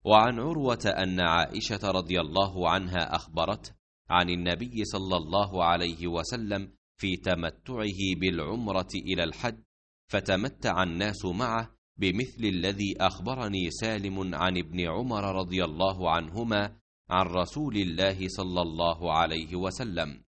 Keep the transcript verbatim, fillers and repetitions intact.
وعن عروة أن عائشة رضي الله عنها أخبرته عن النبي صلى الله عليه وسلم في تمتعه بالعمرة إلى الحج، فتمتع الناس معه بمثل الذي أخبرني سالم عن ابن عمر رضي الله عنهما عن رسول الله صلى الله عليه وسلم.